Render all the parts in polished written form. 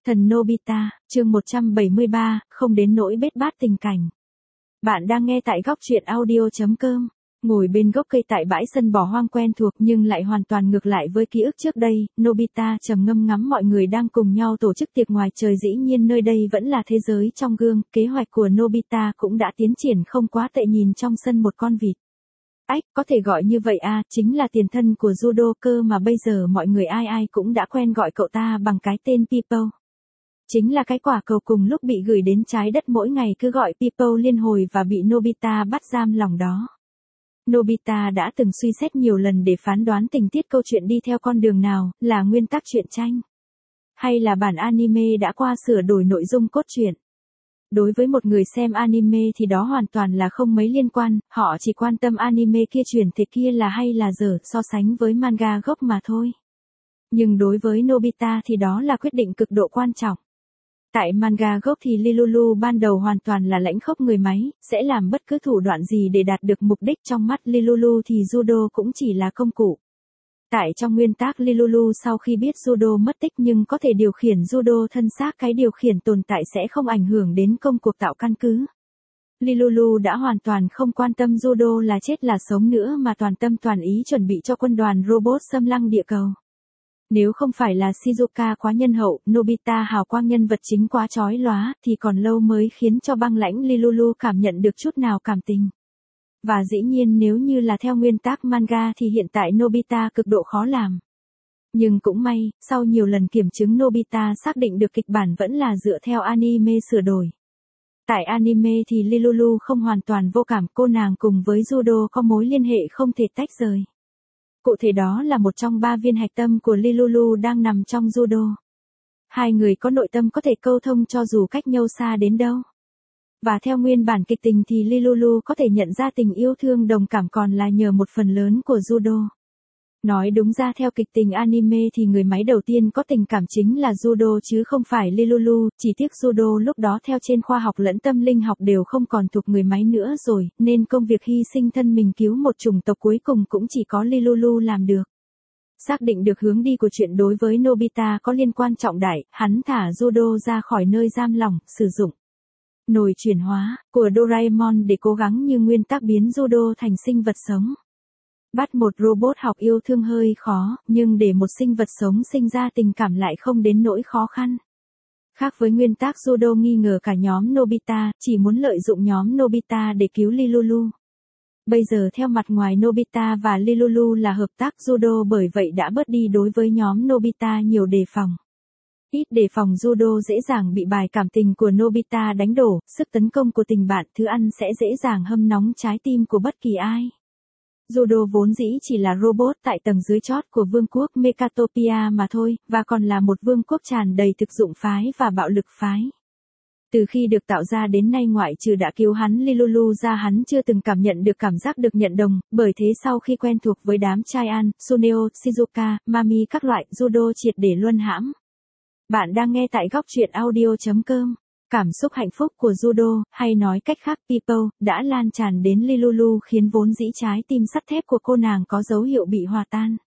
Thần Nobita, chương 173, không đến nỗi bết bát tình cảnh. Bạn đang nghe tại góc truyện audio.com. Ngồi bên gốc cây tại bãi sân bỏ hoang quen thuộc nhưng lại hoàn toàn ngược lại với ký ức trước đây, Nobita trầm ngâm ngắm mọi người đang cùng nhau tổ chức tiệc ngoài trời, dĩ nhiên nơi đây vẫn là thế giới trong gương, kế hoạch của Nobita cũng đã tiến triển không quá tệ. Nhìn trong sân một con vịt. Ách, có thể gọi như vậy à, chính là tiền thân của judo cơ mà bây giờ mọi người ai ai cũng đã quen gọi cậu ta bằng cái tên Pipo. Chính là cái quả cầu cùng lúc bị gửi đến trái đất mỗi ngày cứ gọi Pipo liên hồi và bị Nobita bắt giam lòng đó. Nobita đã từng suy xét nhiều lần để phán đoán tình tiết câu chuyện đi theo con đường nào, là nguyên tắc truyện tranh, hay là bản anime đã qua sửa đổi nội dung cốt truyện. Đối với một người xem anime thì đó hoàn toàn là không mấy liên quan, họ chỉ quan tâm anime kia chuyển thể kia là hay là dở so sánh với manga gốc mà thôi. Nhưng đối với Nobita thì đó là quyết định cực độ quan trọng. Tại manga gốc thì Lilulu ban đầu hoàn toàn là lãnh khốc người máy, sẽ làm bất cứ thủ đoạn gì để đạt được mục đích. Trong mắt Lilulu thì judo cũng chỉ là công cụ. Tại trong nguyên tác Lilulu sau khi biết judo mất tích nhưng có thể điều khiển judo thân xác, cái điều khiển tồn tại sẽ không ảnh hưởng đến công cuộc tạo căn cứ. Lilulu đã hoàn toàn không quan tâm judo là chết là sống nữa mà toàn tâm toàn ý chuẩn bị cho quân đoàn robot xâm lăng địa cầu. Nếu không phải là Shizuka quá nhân hậu, Nobita hào quang nhân vật chính quá chói lóa, thì còn lâu mới khiến cho băng lãnh Lilulu cảm nhận được chút nào cảm tình. Và dĩ nhiên nếu như là theo nguyên tác manga thì hiện tại Nobita cực độ khó làm. Nhưng cũng may, sau nhiều lần kiểm chứng Nobita xác định được kịch bản vẫn là dựa theo anime sửa đổi. Tại anime thì Lilulu không hoàn toàn vô cảm, cô nàng cùng với judo có mối liên hệ không thể tách rời. Cụ thể đó là một trong 3 viên hạch tâm của Lilulu đang nằm trong judo. Hai người có nội tâm có thể câu thông cho dù cách nhau xa đến đâu. Và theo nguyên bản kịch tình thì Lilulu có thể nhận ra tình yêu thương đồng cảm còn là nhờ một phần lớn của judo. Nói đúng ra theo kịch tình anime thì người máy đầu tiên có tình cảm chính là judo chứ không phải Lilulu, chỉ tiếc judo lúc đó theo trên khoa học lẫn tâm linh học đều không còn thuộc người máy nữa rồi, nên công việc hy sinh thân mình cứu một chủng tộc cuối cùng cũng chỉ có Lilulu làm được. Xác định được hướng đi của chuyện đối với Nobita có liên quan trọng đại, hắn thả judo ra khỏi nơi giam lỏng, sử dụng nồi chuyển hóa của Doraemon để cố gắng như nguyên tắc biến judo thành sinh vật sống. Bắt một robot học yêu thương hơi khó, nhưng để một sinh vật sống sinh ra tình cảm lại không đến nỗi khó khăn. Khác với nguyên tắc judo nghi ngờ cả nhóm Nobita, chỉ muốn lợi dụng nhóm Nobita để cứu Lilulu. Bây giờ theo mặt ngoài Nobita và Lilulu là hợp tác judo, bởi vậy đã bớt đi đối với nhóm Nobita nhiều đề phòng. Ít đề phòng judo dễ dàng bị bài cảm tình của Nobita đánh đổ, sức tấn công của tình bạn thứ ăn sẽ dễ dàng hâm nóng trái tim của bất kỳ ai. Judo vốn dĩ chỉ là robot tại tầng dưới chót của vương quốc Mechatopia mà thôi, và còn là một vương quốc tràn đầy thực dụng phái và bạo lực phái. Từ khi được tạo ra đến nay ngoại trừ đã cứu hắn Lilulu ra hắn chưa từng cảm nhận được cảm giác được nhận đồng, bởi thế sau khi quen thuộc với đám trai An, Suneo, Shizuka, Mami các loại, judo triệt để luân hãm. Bạn đang nghe tại góc truyện audio.com. Cảm xúc hạnh phúc của judo, hay nói cách khác Pipo, đã lan tràn đến Lilulu khiến vốn dĩ trái tim sắt thép của cô nàng có dấu hiệu bị hòa tan.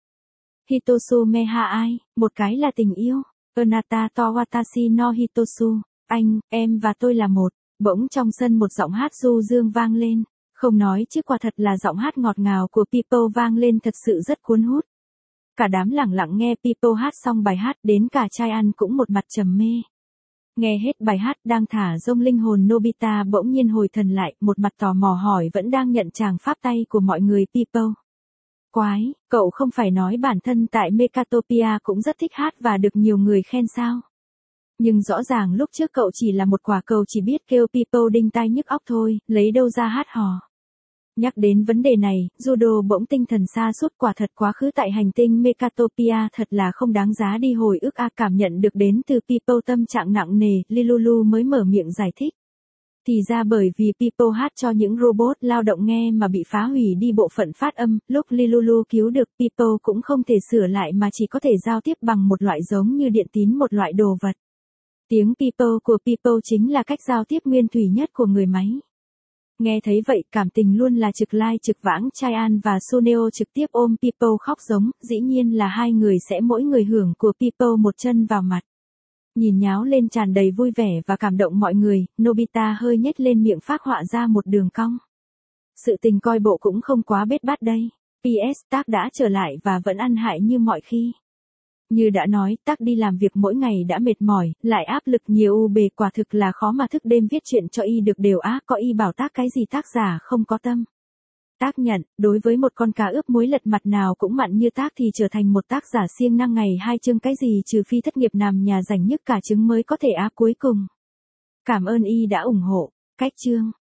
Hitosu Meha ai, một cái là tình yêu, Anata to watashi no Hitosu, anh, em và tôi là một. Bỗng trong sân một giọng hát du dương vang lên, không nói chứ quả thật là giọng hát ngọt ngào của Pipo vang lên thật sự rất cuốn hút. Cả đám lẳng lặng nghe Pipo hát xong bài hát, đến cả trai ăn cũng một mặt trầm mê. Nghe hết bài hát đang thả rông linh hồn Nobita bỗng nhiên hồi thần lại, một mặt tò mò hỏi vẫn đang nhận tràng pháp tay của mọi người Pipo. Quái, cậu không phải nói bản thân tại Mechatopia cũng rất thích hát và được nhiều người khen sao? Nhưng rõ ràng lúc trước cậu chỉ là một quả cầu chỉ biết kêu Pipo đinh tai nhức óc thôi, lấy đâu ra hát hò. Nhắc đến vấn đề này, judo bỗng tinh thần sa sút, quả thật quá khứ tại hành tinh Mechatopia thật là không đáng giá đi hồi ức a. Cảm nhận được đến từ Pipo tâm trạng nặng nề, Lilulu mới mở miệng giải thích. Thì ra bởi vì Pipo hát cho những robot lao động nghe mà bị phá hủy đi bộ phận phát âm, lúc Lilulu cứu được Pipo cũng không thể sửa lại mà chỉ có thể giao tiếp bằng một loại giống như điện tín, một loại đồ vật. Tiếng Pipo của Pipo chính là cách giao tiếp nguyên thủy nhất của người máy. Nghe thấy vậy, cảm tình luôn là trực lai trực vãng, trai An và Suneo trực tiếp ôm Pipo khóc giống, dĩ nhiên là hai người sẽ mỗi người hưởng của Pipo một chân vào mặt. Nhìn nháo lên tràn đầy vui vẻ và cảm động mọi người, Nobita hơi nhếch lên miệng phác họa ra một đường cong. Sự tình coi bộ cũng không quá bết bát đây. PS, tác đã trở lại và vẫn ăn hại như mọi khi. Như đã nói, tác đi làm việc mỗi ngày đã mệt mỏi, lại áp lực nhiều bề, quả thực là khó mà thức đêm viết chuyện cho y được đều á. Có y bảo tác cái gì tác giả không có tâm. Tác nhận, đối với một con cá ướp muối lật mặt nào cũng mặn như tác thì trở thành một tác giả siêng năng ngày 2 chương cái gì trừ phi thất nghiệp nằm nhà rảnh nhức cả trứng mới có thể áp cuối cùng. Cảm ơn y đã ủng hộ. Cách chương.